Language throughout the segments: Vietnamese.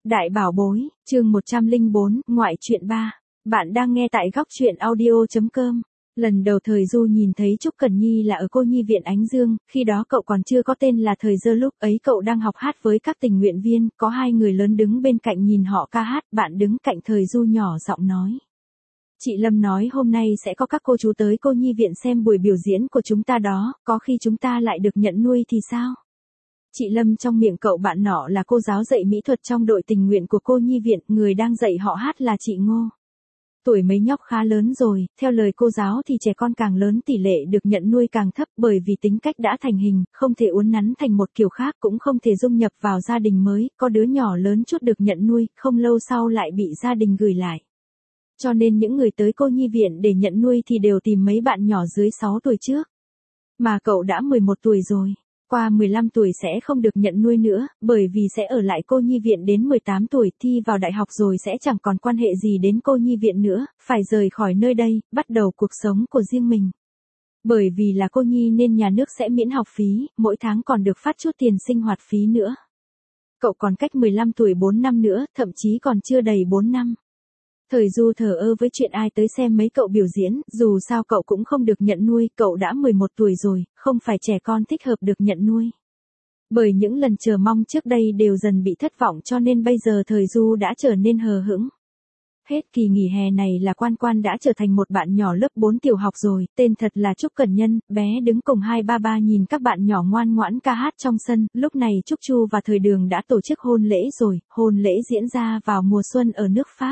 Đại bảo bối, chương 104, ngoại truyện 3. Bạn đang nghe tại góc truyện audio.com. Lần đầu Thời Du nhìn thấy Trúc Cẩn Nhi là ở cô nhi viện Ánh Dương, khi đó cậu còn chưa có tên là Thời Dơ, lúc ấy cậu đang học hát với các tình nguyện viên, có hai người lớn đứng bên cạnh nhìn họ ca hát, bạn đứng cạnh Thời Du nhỏ giọng nói. Chị Lâm nói hôm nay sẽ có các cô chú tới cô nhi viện xem buổi biểu diễn của chúng ta đó, có khi chúng ta lại được nhận nuôi thì sao? Chị Lâm trong miệng cậu bạn nọ là cô giáo dạy mỹ thuật trong đội tình nguyện của cô nhi viện, người đang dạy họ hát là chị Ngô. Tuổi mấy nhóc khá lớn rồi, theo lời cô giáo thì trẻ con càng lớn tỷ lệ được nhận nuôi càng thấp, bởi vì tính cách đã thành hình, không thể uốn nắn thành một kiểu khác, cũng không thể dung nhập vào gia đình mới, có đứa nhỏ lớn chút được nhận nuôi, không lâu sau lại bị gia đình gửi lại. Cho nên những người tới cô nhi viện để nhận nuôi thì đều tìm mấy bạn nhỏ dưới 6 tuổi trước. Mà cậu đã 11 tuổi rồi. Qua 15 tuổi sẽ không được nhận nuôi nữa, bởi vì sẽ ở lại cô nhi viện đến 18 tuổi, thi vào đại học rồi sẽ chẳng còn quan hệ gì đến cô nhi viện nữa, phải rời khỏi nơi đây, bắt đầu cuộc sống của riêng mình. Bởi vì là cô nhi nên nhà nước sẽ miễn học phí, mỗi tháng còn được phát chút tiền sinh hoạt phí nữa. Cậu còn cách 15 tuổi 4 năm nữa, thậm chí còn chưa đầy 4 năm. Thời Du thờ ơ với chuyện ai tới xem mấy cậu biểu diễn, dù sao cậu cũng không được nhận nuôi, cậu đã 11 tuổi rồi, không phải trẻ con thích hợp được nhận nuôi. Bởi những lần chờ mong trước đây đều dần bị thất vọng cho nên bây giờ Thời Du đã trở nên hờ hững. Hết kỳ nghỉ hè này là Quan Quan đã trở thành một bạn nhỏ lớp 4 tiểu học rồi, tên thật là Trúc Cẩn Nhân, bé đứng cùng hai ba ba nhìn các bạn nhỏ ngoan ngoãn ca hát trong sân, lúc này Trúc Chu và Thời Đường đã tổ chức hôn lễ rồi, hôn lễ diễn ra vào mùa xuân ở nước Pháp.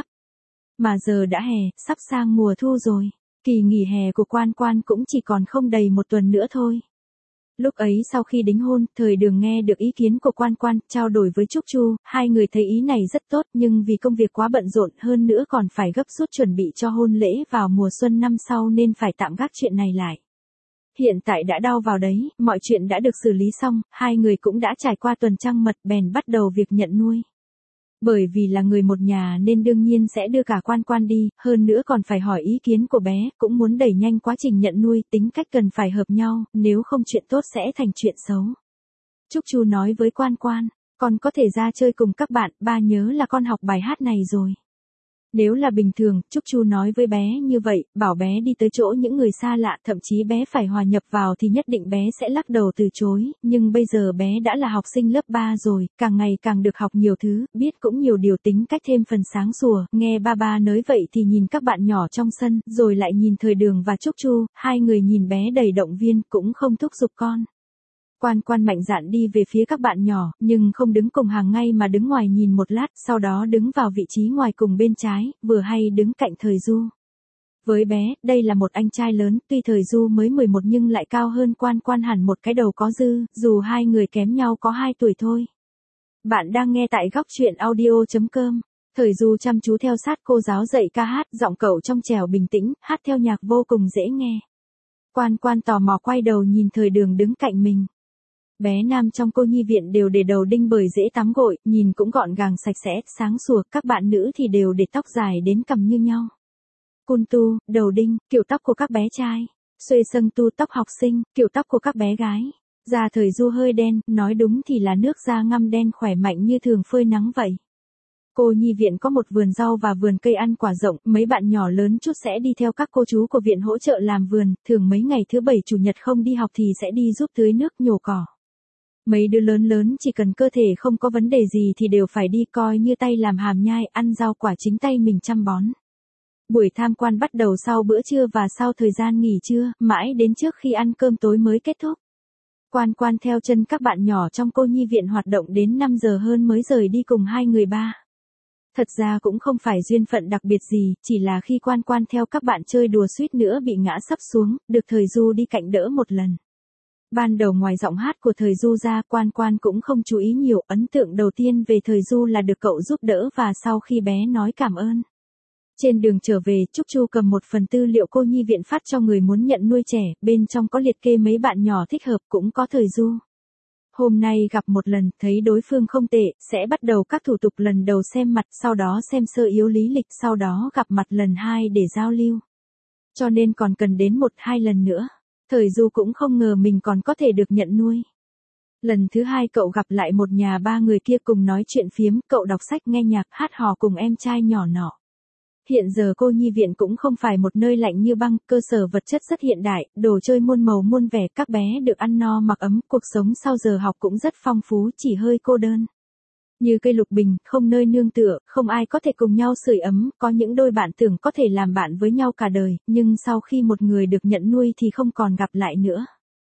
Mà giờ đã hè, sắp sang mùa thu rồi. Kỳ nghỉ hè của Quan Quan cũng chỉ còn không đầy một tuần nữa thôi. Lúc ấy sau khi đính hôn, Thời Đường nghe được ý kiến của Quan Quan, trao đổi với Trúc Chu, hai người thấy ý này rất tốt nhưng vì công việc quá bận rộn hơn nữa còn phải gấp rút chuẩn bị cho hôn lễ vào mùa xuân năm sau nên phải tạm gác chuyện này lại. Hiện tại đã đau vào đấy, mọi chuyện đã được xử lý xong, hai người cũng đã trải qua tuần trăng mật bèn bắt đầu việc nhận nuôi. Bởi vì là người một nhà nên đương nhiên sẽ đưa cả Quan Quan đi, hơn nữa còn phải hỏi ý kiến của bé, cũng muốn đẩy nhanh quá trình nhận nuôi, tính cách cần phải hợp nhau, nếu không chuyện tốt sẽ thành chuyện xấu. Trúc Chu nói với Quan Quan, con có thể ra chơi cùng các bạn, ba nhớ là con học bài hát này rồi. Nếu là bình thường, Trúc Chu nói với bé như vậy, bảo bé đi tới chỗ những người xa lạ, thậm chí bé phải hòa nhập vào thì nhất định bé sẽ lắc đầu từ chối, nhưng bây giờ bé đã là học sinh lớp 3 rồi, càng ngày càng được học nhiều thứ, biết cũng nhiều điều, tính cách thêm phần sáng sủa, nghe ba nói vậy thì nhìn các bạn nhỏ trong sân, rồi lại nhìn Thời Đường và Trúc Chu, hai người nhìn bé đầy động viên, cũng không thúc giục con. Quan Quan mạnh dạn đi về phía các bạn nhỏ, nhưng không đứng cùng hàng ngay mà đứng ngoài nhìn một lát, sau đó đứng vào vị trí ngoài cùng bên trái, vừa hay đứng cạnh Thời Du. Với bé, đây là một anh trai lớn, tuy Thời Du mới 11 nhưng lại cao hơn Quan Quan hẳn một cái đầu có dư, dù hai người kém nhau có 2 tuổi thôi. Bạn đang nghe tại góc truyện audio.com. Thời Du chăm chú theo sát cô giáo dạy ca hát, giọng cậu trong trẻo bình tĩnh, hát theo nhạc vô cùng dễ nghe. Quan Quan tò mò quay đầu nhìn Thời Đường đứng cạnh mình. Bé nam trong cô nhi viện đều để đầu đinh bởi dễ tắm gội, nhìn cũng gọn gàng sạch sẽ, sáng sủa, các bạn nữ thì đều để tóc dài đến cằm như nhau. Cun tu, đầu đinh, kiểu tóc của các bé trai. Xuê sâng tu, tóc học sinh, kiểu tóc của các bé gái. Da Thời Du hơi đen, nói đúng thì là nước da ngăm đen khỏe mạnh như thường phơi nắng vậy. Cô nhi viện có một vườn rau và vườn cây ăn quả rộng, mấy bạn nhỏ lớn chút sẽ đi theo các cô chú của viện hỗ trợ làm vườn, thường mấy ngày thứ bảy chủ nhật không đi học thì sẽ đi giúp tưới nước nhổ cỏ. Mấy đứa lớn chỉ cần cơ thể không có vấn đề gì thì đều phải đi, coi như tay làm hàm nhai, ăn rau quả chính tay mình chăm bón. Buổi tham quan bắt đầu sau bữa trưa và sau thời gian nghỉ trưa, mãi đến trước khi ăn cơm tối mới kết thúc. Quan Quan theo chân các bạn nhỏ trong cô nhi viện hoạt động đến 5 giờ hơn mới rời đi cùng hai người ba. Thật ra cũng không phải duyên phận đặc biệt gì, chỉ là khi Quan Quan theo các bạn chơi đùa suýt nữa bị ngã sấp xuống, được Thời Du đi cạnh đỡ một lần. Ban đầu ngoài giọng hát của Thời Du ra, Quan Quan cũng không chú ý nhiều, ấn tượng đầu tiên về Thời Du là được cậu giúp đỡ và sau khi bé nói cảm ơn. Trên đường trở về, Trúc Chu cầm một phần tư liệu cô nhi viện phát cho người muốn nhận nuôi trẻ, bên trong có liệt kê mấy bạn nhỏ thích hợp, cũng có Thời Du. Hôm nay gặp một lần, thấy đối phương không tệ, sẽ bắt đầu các thủ tục, lần đầu xem mặt, sau đó xem sơ yếu lý lịch, sau đó gặp mặt lần 2 để giao lưu. Cho nên còn cần đến 1-2 lần nữa. Thời Du cũng không ngờ mình còn có thể được nhận nuôi. Lần thứ hai cậu gặp lại một nhà ba người kia cùng nói chuyện phiếm, cậu đọc sách nghe nhạc hát hò cùng em trai nhỏ nọ. Hiện giờ cô nhi viện cũng không phải một nơi lạnh như băng, cơ sở vật chất rất hiện đại, đồ chơi muôn màu muôn vẻ, các bé được ăn no mặc ấm, cuộc sống sau giờ học cũng rất phong phú, chỉ hơi cô đơn. Như cây lục bình, không nơi nương tựa, không ai có thể cùng nhau sưởi ấm, có những đôi bạn tưởng có thể làm bạn với nhau cả đời, nhưng sau khi một người được nhận nuôi thì không còn gặp lại nữa.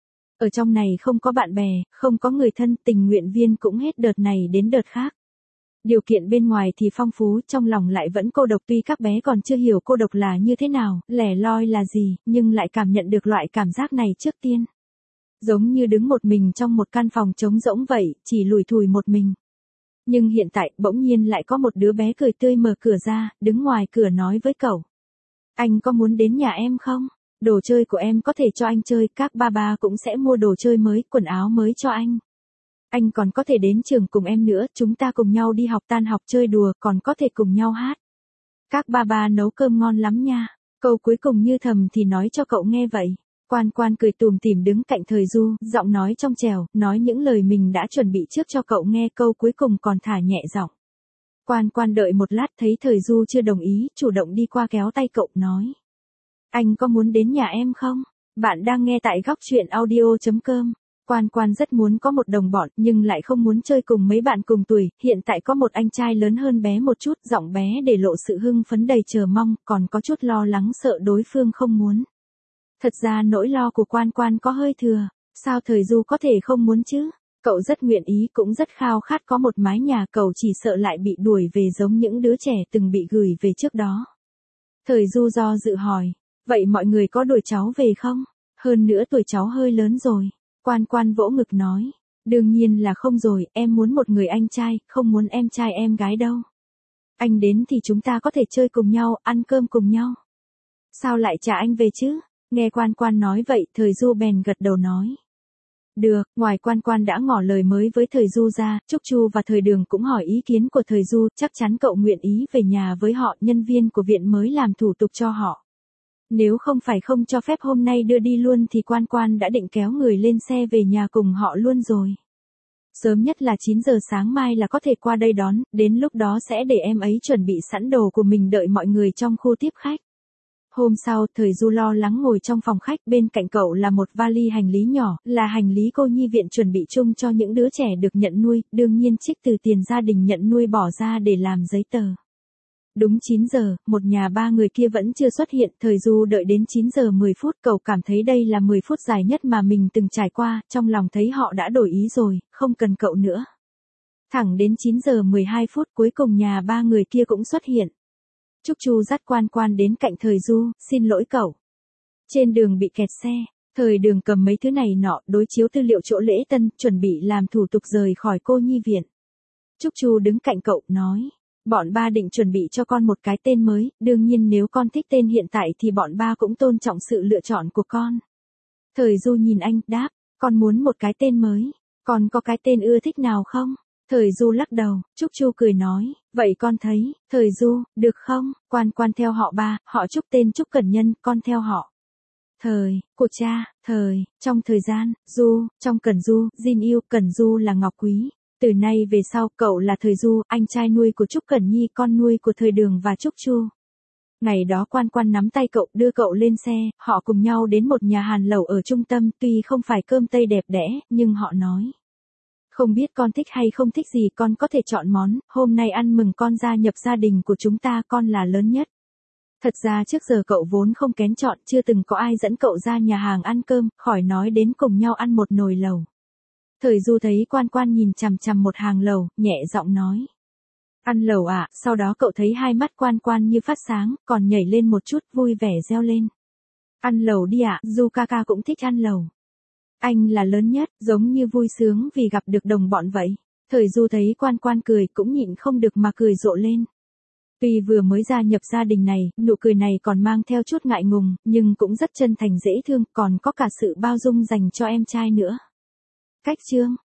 Ở trong này không có bạn bè, không có người thân, tình nguyện viên cũng hết đợt này đến đợt khác. Điều kiện bên ngoài thì phong phú, trong lòng lại vẫn cô độc, tuy các bé còn chưa hiểu cô độc là như thế nào, lẻ loi là gì, nhưng lại cảm nhận được loại cảm giác này trước tiên. Giống như đứng một mình trong một căn phòng trống rỗng vậy, chỉ lủi thủi một mình. Nhưng hiện tại, bỗng nhiên lại có một đứa bé cười tươi mở cửa ra, đứng ngoài cửa nói với cậu. Anh có muốn đến nhà em không? Đồ chơi của em có thể cho anh chơi, các ba cũng sẽ mua đồ chơi mới, quần áo mới cho anh. Anh còn có thể đến trường cùng em nữa, chúng ta cùng nhau đi học, tan học chơi đùa, còn có thể cùng nhau hát. Các ba nấu cơm ngon lắm nha. Câu cuối cùng như thầm thì nói cho cậu nghe vậy. Quan Quan cười tủm tỉm đứng cạnh Thời Du, giọng nói trong trẻo, nói những lời mình đã chuẩn bị trước cho cậu nghe, câu cuối cùng còn thả nhẹ giọng. Quan Quan đợi một lát thấy Thời Du chưa đồng ý, chủ động đi qua kéo tay cậu, nói. Anh có muốn đến nhà em không? Bạn đang nghe tại góc truyện audio.com. Quan Quan rất muốn có một đồng bọn, nhưng lại không muốn chơi cùng mấy bạn cùng tuổi, hiện tại có một anh trai lớn hơn bé một chút, giọng bé để lộ sự hưng phấn đầy chờ mong, còn có chút lo lắng sợ đối phương không muốn. Thật ra nỗi lo của Quan Quan có hơi thừa, sao Thời Du có thể không muốn chứ? Cậu rất nguyện ý, cũng rất khao khát có một mái nhà, cậu chỉ sợ lại bị đuổi về giống những đứa trẻ từng bị gửi về trước đó. Thời Du do dự hỏi, vậy mọi người có đuổi cháu về không? Hơn nữa tuổi cháu hơi lớn rồi. Quan Quan vỗ ngực nói, đương nhiên là không rồi, em muốn một người anh trai, không muốn em trai em gái đâu. Anh đến thì chúng ta có thể chơi cùng nhau, ăn cơm cùng nhau. Sao lại trả anh về chứ? Nghe Quan Quan nói vậy, Thời Du bèn gật đầu nói. Được, ngoài Quan Quan đã ngỏ lời mới với Thời Du ra, Trúc Chu và Thời Đường cũng hỏi ý kiến của Thời Du, chắc chắn cậu nguyện ý về nhà với họ, nhân viên của viện mới làm thủ tục cho họ. Nếu không phải không cho phép hôm nay đưa đi luôn thì Quan Quan đã định kéo người lên xe về nhà cùng họ luôn rồi. Sớm nhất là 9 giờ sáng mai là có thể qua đây đón, đến lúc đó sẽ để em ấy chuẩn bị sẵn đồ của mình đợi mọi người trong khu tiếp khách. Hôm sau, Thời Du lo lắng ngồi trong phòng khách, bên cạnh cậu là một vali hành lý nhỏ, là hành lý cô nhi viện chuẩn bị chung cho những đứa trẻ được nhận nuôi, đương nhiên trích từ tiền gia đình nhận nuôi bỏ ra để làm giấy tờ. Đúng 9 giờ, một nhà ba người kia vẫn chưa xuất hiện, Thời Du đợi đến 9 giờ 10 phút, cậu cảm thấy đây là 10 phút dài nhất mà mình từng trải qua, trong lòng thấy họ đã đổi ý rồi, không cần cậu nữa. Thẳng đến 9 giờ 12 phút cuối cùng nhà ba người kia cũng xuất hiện. Trúc Chu dắt Quan Quan đến cạnh Thời Du, xin lỗi cậu. Trên đường bị kẹt xe, Thời Đường cầm mấy thứ này nọ, đối chiếu tư liệu chỗ lễ tân, chuẩn bị làm thủ tục rời khỏi cô nhi viện. Trúc Chu đứng cạnh cậu, nói. Bọn ba định chuẩn bị cho con một cái tên mới, đương nhiên nếu con thích tên hiện tại thì bọn ba cũng tôn trọng sự lựa chọn của con. Thời Du nhìn anh, đáp, con muốn một cái tên mới, con có cái tên ưa thích nào không? Thời Du lắc đầu, Trúc Chu cười nói, vậy con thấy, Thời Du, được không? Quan Quan theo họ ba, họ Trúc tên Trúc Cẩn Nhân, con theo họ. Thời, của cha, Thời, trong thời gian, Du, trong Cẩn Du, Jin yêu, Cẩn Du là Ngọc Quý. Từ nay về sau, cậu là Thời Du, anh trai nuôi của Trúc Cẩn Nhi, con nuôi của Thời Đường và Trúc Chu. Ngày đó Quan Quan nắm tay cậu, đưa cậu lên xe, họ cùng nhau đến một nhà hàng lẩu ở trung tâm, tuy không phải cơm tây đẹp đẽ, nhưng họ nói. Không biết con thích hay không thích gì, con có thể chọn món, hôm nay ăn mừng con gia nhập gia đình của chúng ta, con là lớn nhất. Thật ra trước giờ cậu vốn không kén chọn, chưa từng có ai dẫn cậu ra nhà hàng ăn cơm, khỏi nói đến cùng nhau ăn một nồi lẩu. Thời Du thấy Quan Quan nhìn chằm chằm một hàng lẩu, nhẹ giọng nói. Ăn lẩu à, sau đó cậu thấy hai mắt Quan Quan như phát sáng, còn nhảy lên một chút, vui vẻ reo lên. Ăn lẩu đi ạ, Du ca ca cũng thích ăn lẩu. Anh là lớn nhất, giống như vui sướng vì gặp được đồng bọn vậy. Thời Du thấy Quan Quan cười cũng nhịn không được mà cười rộ lên. Tuy vừa mới gia nhập gia đình này, nụ cười này còn mang theo chút ngại ngùng, nhưng cũng rất chân thành dễ thương, còn có cả sự bao dung dành cho em trai nữa. Cách chương